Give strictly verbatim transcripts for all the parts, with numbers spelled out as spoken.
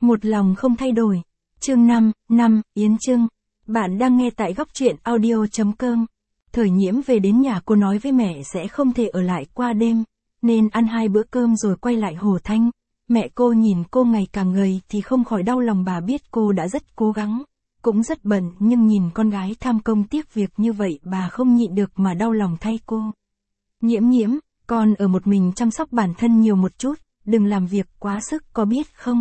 Một lòng không thay đổi. Chương năm, năm, Yến Trưng. Bạn đang nghe tại góc truyện audio chấm com. Thời Nhiễm về đến nhà, cô nói với mẹ sẽ không thể ở lại qua đêm, nên ăn hai bữa cơm rồi quay lại Hồ Thanh. Mẹ cô nhìn cô ngày càng gầy thì không khỏi đau lòng, bà biết cô đã rất cố gắng, cũng rất bận, nhưng nhìn con gái tham công tiếc việc như vậy, bà không nhịn được mà đau lòng thay cô. Nhiễm Nhiễm, con ở một mình chăm sóc bản thân nhiều một chút, đừng làm việc quá sức, có biết không?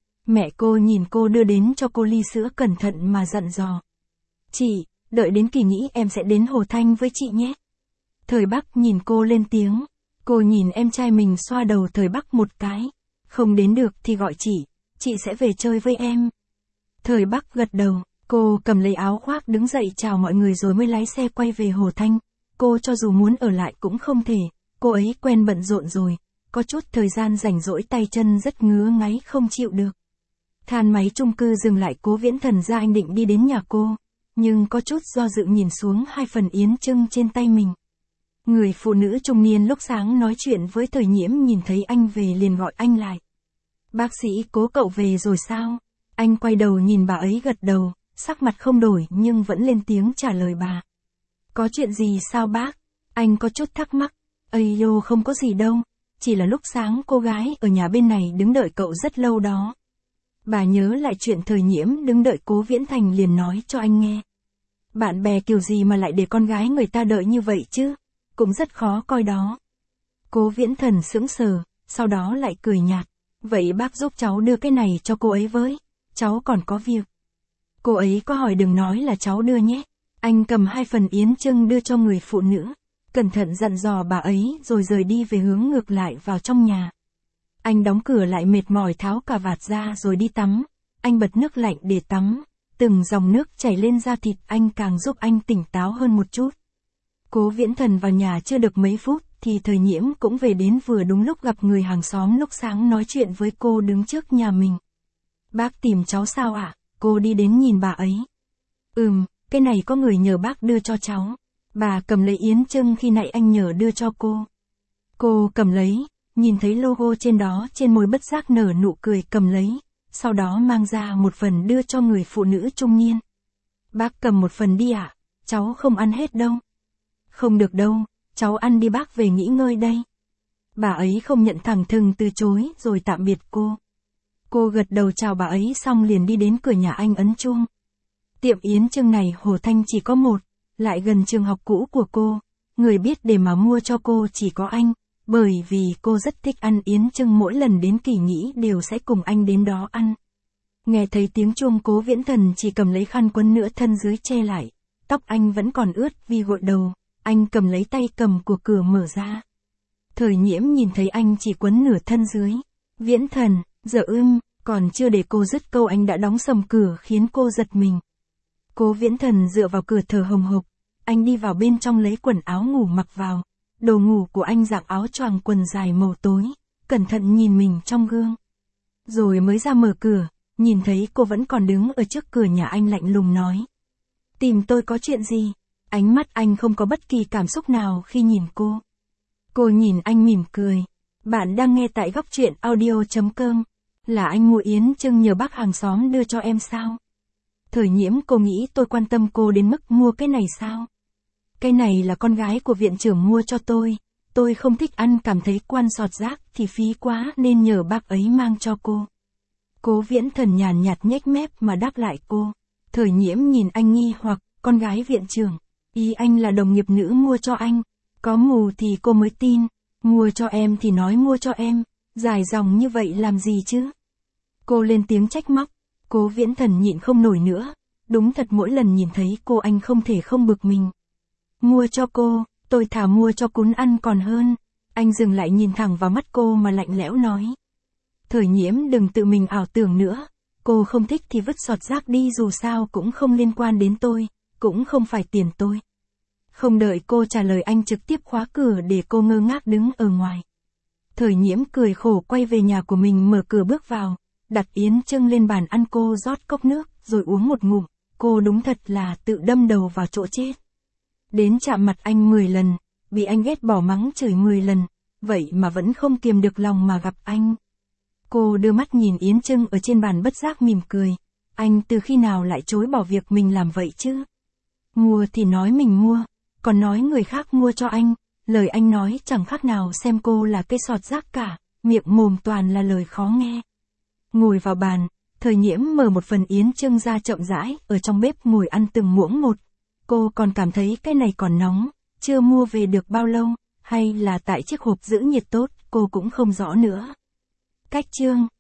Mẹ cô nhìn cô đưa đến cho cô ly sữa, cẩn thận mà dặn dò. Chị, đợi đến kỳ nghỉ em sẽ đến Hồ Thanh với chị nhé. Thời Bắc nhìn cô lên tiếng. Cô nhìn em trai mình xoa đầu Thời Bắc một cái. Không đến được thì gọi chị, chị sẽ về chơi với em. Thời Bắc gật đầu, cô cầm lấy áo khoác đứng dậy chào mọi người rồi mới lái xe quay về Hồ Thanh. Cô cho dù muốn ở lại cũng không thể, cô ấy quen bận rộn rồi, có chút thời gian rảnh rỗi tay chân rất ngứa ngáy không chịu được. Than máy chung cư dừng lại, Cố Viễn Thần ra anh định đi đến nhà cô, nhưng có chút do dự nhìn xuống hai phần Yến Trưng trên tay mình. Người phụ nữ trung niên lúc sáng nói chuyện với Thời Nhiễm nhìn thấy anh về liền gọi anh lại. Bác sĩ Cố, cậu về rồi sao? Anh quay đầu nhìn bà ấy gật đầu, sắc mặt không đổi nhưng vẫn lên tiếng trả lời bà. Có chuyện gì sao bác? Anh có chút thắc mắc. Ây dô, không có gì đâu, chỉ là lúc sáng cô gái ở nhà bên này đứng đợi cậu rất lâu đó. Bà nhớ lại chuyện Thời Nhiễm đứng đợi Cố Viễn Thành liền nói cho anh nghe. Bạn bè kiểu gì mà lại để con gái người ta đợi như vậy chứ? Cũng rất khó coi đó. Cố Viễn Thần sững sờ, sau đó lại cười nhạt. Vậy bác giúp cháu đưa cái này cho cô ấy với, cháu còn có việc. Cô ấy có hỏi đừng nói là cháu đưa nhé. Anh cầm hai phần Yến Trưng đưa cho người phụ nữ, cẩn thận dặn dò bà ấy rồi rời đi về hướng ngược lại vào trong nhà. Anh đóng cửa lại mệt mỏi tháo cà vạt ra rồi đi tắm. Anh bật nước lạnh để tắm, từng dòng nước chảy lên da thịt anh càng giúp anh tỉnh táo hơn một chút. Cố Viễn Thần vào nhà chưa được mấy phút thì Thời Nhiễm cũng về đến, vừa đúng lúc gặp người hàng xóm lúc sáng nói chuyện với cô đứng trước nhà mình. Bác tìm cháu sao ạ? À? Cô đi đến nhìn bà ấy. Ừm, cái này có người nhờ bác đưa cho cháu. Bà cầm lấy Yến Trưng khi nãy anh nhờ đưa cho cô. Cô cầm lấy, nhìn thấy logo trên đó, trên môi bất giác nở nụ cười, cầm lấy, sau đó mang ra một phần đưa cho người phụ nữ trung niên. Bác cầm một phần đi ạ, à? Cháu không ăn hết đâu. Không được đâu, cháu ăn đi, bác về nghỉ ngơi đây. Bà ấy không nhận, thẳng thừng từ chối rồi tạm biệt cô. Cô gật đầu chào bà ấy xong liền đi đến cửa nhà anh ấn chuông. Tiệm Yến Trưng này Hồ Thanh chỉ có một, lại gần trường học cũ của cô, người biết để mà mua cho cô chỉ có anh, bởi vì cô rất thích ăn Yến Trưng, mỗi lần đến kỳ nghỉ đều sẽ cùng anh đến đó ăn. Nghe thấy tiếng chuông, Cố Viễn Thần chỉ cầm lấy khăn quấn nửa thân dưới che lại, tóc anh vẫn còn ướt vì gội đầu, anh cầm lấy tay cầm của cửa mở ra. Thời Nhiễm nhìn thấy anh chỉ quấn nửa thân dưới. Viễn Thần, giờ ưm, còn chưa để cô dứt câu anh đã đóng sầm cửa khiến cô giật mình. Cố Viễn Thần dựa vào cửa thở hồng hộc, anh đi vào bên trong lấy quần áo ngủ mặc vào. Đồ ngủ của anh dạng áo choàng quần dài màu tối, cẩn thận nhìn mình trong gương. Rồi mới ra mở cửa, nhìn thấy cô vẫn còn đứng ở trước cửa nhà, anh lạnh lùng nói. Tìm tôi có chuyện gì? Ánh mắt anh không có bất kỳ cảm xúc nào khi nhìn cô. Cô nhìn anh mỉm cười. Bạn đang nghe tại góc truyện audio chấm com. Là anh mua Yến Trưng nhờ bác hàng xóm đưa cho em sao? Thời Nhiễm, cô nghĩ tôi quan tâm cô đến mức mua cái này sao? Cái này là con gái của viện trưởng mua cho tôi, tôi không thích ăn, cảm thấy quan sọt rác thì phí quá nên nhờ bác ấy mang cho cô. Cố Viễn Thần nhàn nhạt nhếch mép mà đáp lại cô. Thời Nhiễm nhìn anh nghi hoặc, con gái viện trưởng, ý anh là đồng nghiệp nữ mua cho anh, có mù thì cô mới tin, mua cho em thì nói mua cho em, dài dòng như vậy làm gì chứ? Cô lên tiếng trách móc. Cố Viễn Thần nhịn không nổi nữa, đúng thật mỗi lần nhìn thấy cô anh không thể không bực mình. Mua cho cô, tôi thà mua cho cún ăn còn hơn. Anh dừng lại nhìn thẳng vào mắt cô mà lạnh lẽo nói. Thời Nhiễm, đừng tự mình ảo tưởng nữa, cô không thích thì vứt sọt rác đi, dù sao cũng không liên quan đến tôi, cũng không phải tiền tôi. Không đợi cô trả lời anh trực tiếp khóa cửa để cô ngơ ngác đứng ở ngoài. Thời Nhiễm cười khổ quay về nhà của mình, mở cửa bước vào, đặt Yến Trưng lên bàn ăn, cô rót cốc nước rồi uống một ngụm, cô đúng thật là tự đâm đầu vào chỗ chết. Đến chạm mặt anh mười lần, bị anh ghét bỏ mắng chửi mười lần, vậy mà vẫn không kiềm được lòng mà gặp anh. Cô đưa mắt nhìn Yến Trưng ở trên bàn bất giác mỉm cười. Anh từ khi nào lại chối bỏ việc mình làm vậy chứ? Mua thì nói mình mua, còn nói người khác mua cho anh, lời anh nói chẳng khác nào xem cô là cây sọt rác cả, miệng mồm toàn là lời khó nghe. Ngồi vào bàn, Thời Nhiễm mở một phần Yến Trưng ra chậm rãi, ở trong bếp ngồi ăn từng muỗng một. Cô còn cảm thấy cái này còn nóng, chưa mua về được bao lâu, hay là tại chiếc hộp giữ nhiệt tốt, cô cũng không rõ nữa. Cách chương